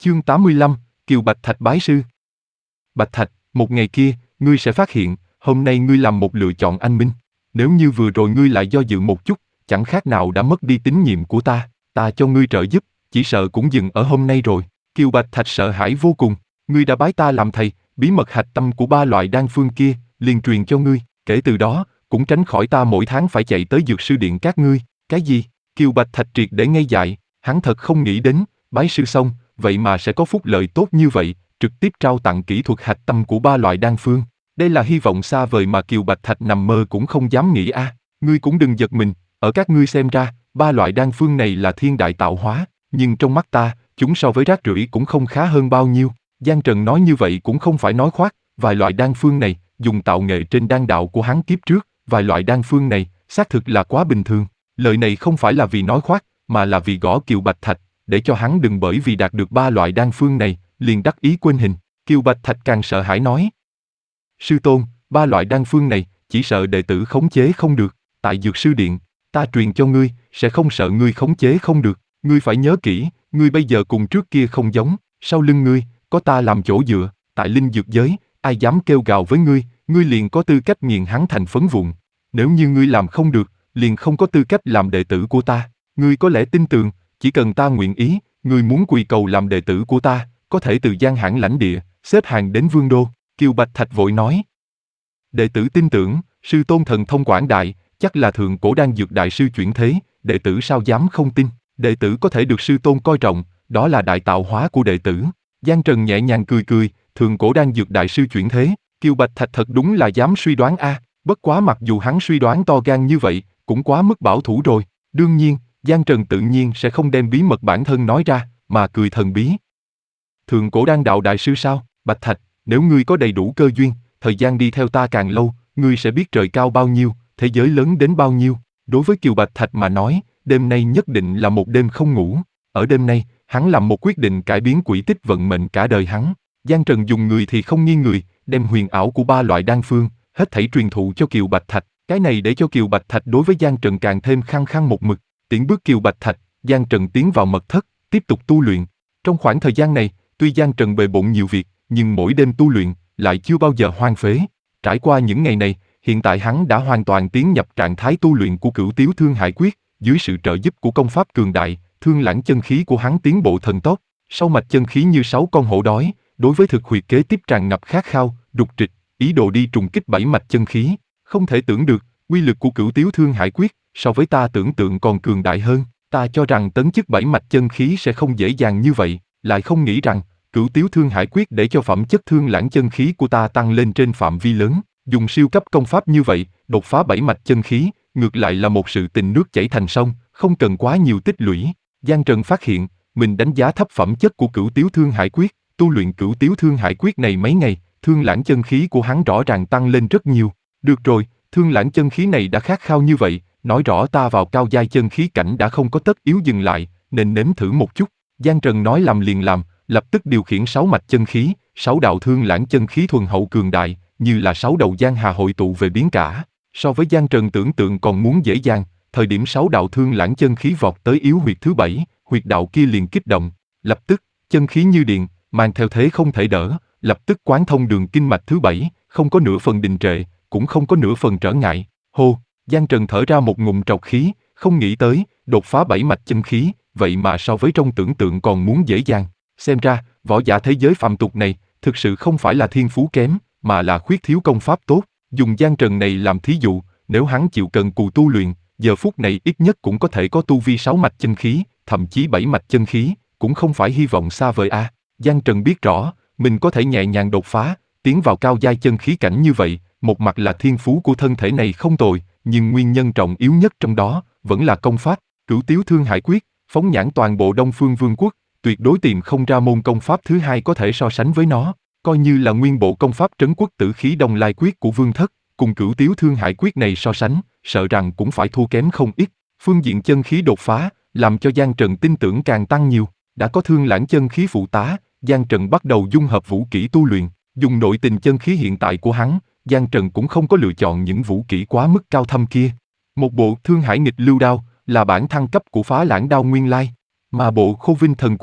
Chương 85, Kiều Bạch Thạch bái sư. Bạch Thạch, một ngày kia, ngươi sẽ phát hiện, hôm nay ngươi làm một lựa chọn anh minh. Nếu như vừa rồi ngươi lại do dự một chút, chẳng khác nào đã mất đi tín nhiệm của ta cho ngươi trợ giúp, chỉ sợ cũng dừng ở hôm nay rồi. Kiều Bạch Thạch sợ hãi vô cùng, ngươi đã bái ta làm thầy, bí mật hạch tâm của 3 loại đan phương kia, liền truyền cho ngươi, kể từ đó, cũng tránh khỏi ta mỗi tháng phải chạy tới dược sư điện các ngươi. Cái gì? Kiều Bạch Thạch triệt để ngây dại, hắn thật không nghĩ đến, bái sư xong, vậy mà sẽ có phúc lợi tốt như vậy, trực tiếp trao tặng kỹ thuật hạch tâm của 3 loại đan phương. Đây là hy vọng xa vời mà Kiều Bạch Thạch nằm mơ cũng không dám nghĩ a. Ngươi cũng đừng giật mình, ở các ngươi xem ra, 3 loại đan phương này là thiên đại tạo hóa, nhưng trong mắt ta, chúng so với rác rưởi cũng không khá hơn bao nhiêu. Giang Trần nói như vậy cũng không phải nói khoác, vài loại đan phương này, dùng tạo nghệ trên đan đạo của hắn kiếp trước, vài loại đan phương này, xác thực là quá bình thường. Lời này không phải là vì nói khoác, mà là vì gõ Kiều Bạch Thạch, để cho hắn đừng bởi vì đạt được 3 loại đan phương này, liền đắc ý quên hình. Kiều Bạch Thạch càng sợ hãi nói: Sư tôn, 3 loại đan phương này, chỉ sợ đệ tử khống chế không được. Tại dược sư điện, ta truyền cho ngươi, sẽ không sợ ngươi khống chế không được. Ngươi phải nhớ kỹ, ngươi bây giờ cùng trước kia không giống, sau lưng ngươi, có ta làm chỗ dựa. Tại linh dược giới, ai dám kêu gào với ngươi, ngươi liền có tư cách nghiền hắn thành phấn vụn. Nếu như ngươi làm không được, liền không có tư cách làm đệ tử của ta. Ngươi có lẽ tin tưởng, chỉ cần ta nguyện ý, ngươi muốn quỳ cầu làm đệ tử của ta, có thể từ Giang Hãn lãnh địa, xếp hàng đến Vương Đô. Kiều Bạch Thạch vội nói: Đệ tử tin tưởng, sư tôn thần thông quảng đại, chắc là thượng cổ đan dược đại sư chuyển thế, đệ tử sao dám không tin. Đệ tử có thể được sư tôn coi trọng, đó là đại tạo hóa của đệ tử. Giang Trần nhẹ nhàng cười cười, thượng cổ đan dược đại sư chuyển thế, Kiều Bạch Thạch thật đúng là dám suy đoán a. Bất quá mặc dù hắn suy đoán to gan như vậy, cũng quá mức bảo thủ rồi. Đương nhiên, Giang Trần tự nhiên sẽ không đem bí mật bản thân nói ra, mà cười thần bí. Thượng cổ đan đạo đại sư sao? Bạch Thạch, nếu ngươi có đầy đủ cơ duyên, thời gian đi theo ta càng lâu, ngươi sẽ biết trời cao bao nhiêu, thế giới lớn đến bao nhiêu. Đối với Kiều Bạch Thạch mà nói, đêm nay nhất định là một đêm không ngủ. Ở đêm nay, hắn làm một quyết định cải biến quỹ tích vận mệnh cả đời hắn. Giang Trần dùng người thì không nghiêng người, đem huyền ảo của 3 loại đan phương, hết thảy truyền thụ cho Kiều Bạch Thạch. Cái này để cho Kiều Bạch Thạch đối với Giang Trần càng thêm khăng khăng một mực. Tiễn bước Kiều Bạch Thạch, Giang Trần tiến vào mật thất, tiếp tục tu luyện. Trong khoảng thời gian này, tuy Giang Trần bề bộn nhiều việc, nhưng mỗi đêm tu luyện lại chưa bao giờ hoang phế. Trải qua những ngày này, hiện tại hắn đã hoàn toàn tiến nhập trạng thái tu luyện của Cửu Tiếu Thương Hải Quyết, dưới sự trợ giúp của công pháp cường đại, thương lãng chân khí của hắn tiến bộ thần tốc. Sau mạch chân khí như 6 con hổ đói, đối với thực huyệt kế tiếp tràn ngập khát khao, rục trịch, ý đồ đi trùng kích 7 mạch chân khí. Không thể tưởng được, uy lực của Cửu Tiếu Thương Hải Quyết so với ta tưởng tượng còn cường đại hơn. Ta cho rằng tấn chức 7 mạch chân khí sẽ không dễ dàng như vậy, lại không nghĩ rằng Cửu Tiếu Thương Hải Quyết để cho phẩm chất thương lãng chân khí của ta tăng lên trên phạm vi lớn. Dùng siêu cấp công pháp như vậy, đột phá 7 mạch chân khí, ngược lại là một sự tình nước chảy thành sông, không cần quá nhiều tích lũy. Giang Trần phát hiện, mình đánh giá thấp phẩm chất của Cửu Tiếu Thương Hải Quyết, tu luyện Cửu Tiếu Thương Hải Quyết này mấy ngày, thương lãng chân khí của hắn rõ ràng tăng lên rất nhiều. Được rồi, thương lãng chân khí này đã khát khao như vậy, nói rõ ta vào cao giai chân khí cảnh đã không có tất yếu dừng lại, nên nếm thử một chút. Giang Trần nói làm liền làm, lập tức điều khiển 6 mạch chân khí, 6 đạo thương lãng chân khí thuần hậu cường đại, như là 6 đầu giang hà hội tụ về biến cả. So với Giang Trần tưởng tượng còn muốn dễ dàng, thời điểm 6 đạo thương lãng chân khí vọt tới yếu huyệt thứ 7, huyệt đạo kia liền kích động, lập tức, chân khí như điện, mang theo thế không thể đỡ, lập tức quán thông đường kinh mạch thứ 7, không có nửa phần đình trệ, cũng không có nửa phần trở ngại. Hô, Giang Trần thở ra một ngụm trọc khí, không nghĩ tới, đột phá 7 mạch chân khí, vậy mà so với trong tưởng tượng còn muốn dễ dàng. Xem ra, võ giả thế giới phàm tục này, thực sự không phải là thiên phú kém, mà là khuyết thiếu công pháp tốt. Dùng Giang Trần này làm thí dụ, nếu hắn chịu cần cù tu luyện, giờ phút này ít nhất cũng có thể có tu vi 6 mạch chân khí, thậm chí 7 mạch chân khí, cũng không phải hy vọng xa vời a. Giang Trần biết rõ, mình có thể nhẹ nhàng đột phá, tiến vào cao giai chân khí cảnh như vậy, một mặt là thiên phú của thân thể này không tồi, nhưng nguyên nhân trọng yếu nhất trong đó, vẫn là công pháp. Cửu Tiếu Thương Hải Quyết, phóng nhãn toàn bộ Đông Phương Vương quốc, tuyệt đối tìm không ra môn công pháp thứ hai có thể so sánh với nó. Coi như là nguyên bộ công pháp Trấn Quốc Tử Khí Đông Lai Quyết của Vương Thất, cùng Cửu Tiếu Thương Hải Quyết này so sánh, sợ rằng cũng phải thua kém không ít. Phương diện chân khí đột phá, làm cho Giang Trần tin tưởng càng tăng nhiều. Đã có thương lãng chân khí phụ tá, Giang Trần bắt đầu dung hợp vũ kỹ tu luyện. Dùng nội tình chân khí hiện tại của hắn, Giang Trần cũng không có lựa chọn những vũ kỹ quá mức cao thâm kia. Một bộ Thương Hải Nghịch Lưu Đao là bản thăng cấp của Phá Lãng Đao nguyên lai, mà bộ Khô Vinh Thần Quyền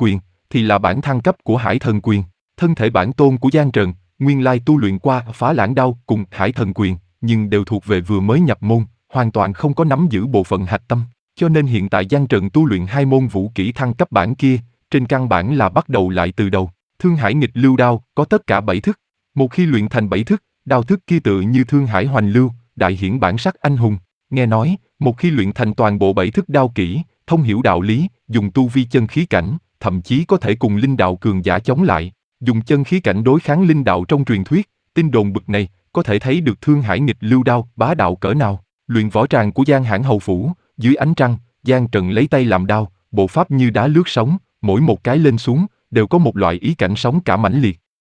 thì là bản thăng cấp của Hải Thần Quyền. Thân thể bản tôn của Giang Trần, nguyên lai tu luyện qua Phá Lãng Đao cùng Hải Thần Quyền, nhưng đều thuộc về vừa mới nhập môn, hoàn toàn không có nắm giữ bộ phận hạch tâm. Cho nên hiện tại Giang Trần tu luyện hai môn vũ kỹ thăng cấp bản kia, trên căn bản là bắt đầu lại từ đầu. Thương Hải Nghịch Lưu Đao có tất cả 7 thức. Một khi luyện thành 7 thức, đao thức kia tự như Thương Hải Hoành Lưu, đại hiển bản sắc anh hùng. Nghe nói, một khi luyện thành toàn bộ 7 thức đao kỹ, thông hiểu đạo lý, dùng tu vi chân khí cảnh, thậm chí có thể cùng linh đạo cường giả chống lại, dùng chân khí cảnh đối kháng linh đạo trong truyền thuyết, tin đồn bực này, có thể thấy được Thương Hải Nghịch Lưu Đao bá đạo cỡ nào. Luyện võ tràng của Giang Hãn hầu phủ, dưới ánh trăng, Giang Trần lấy tay làm đao, bộ pháp như đá lướt sóng, mỗi một cái lên xuống, đều có một loại ý cảnh sóng cả mãnh liệt.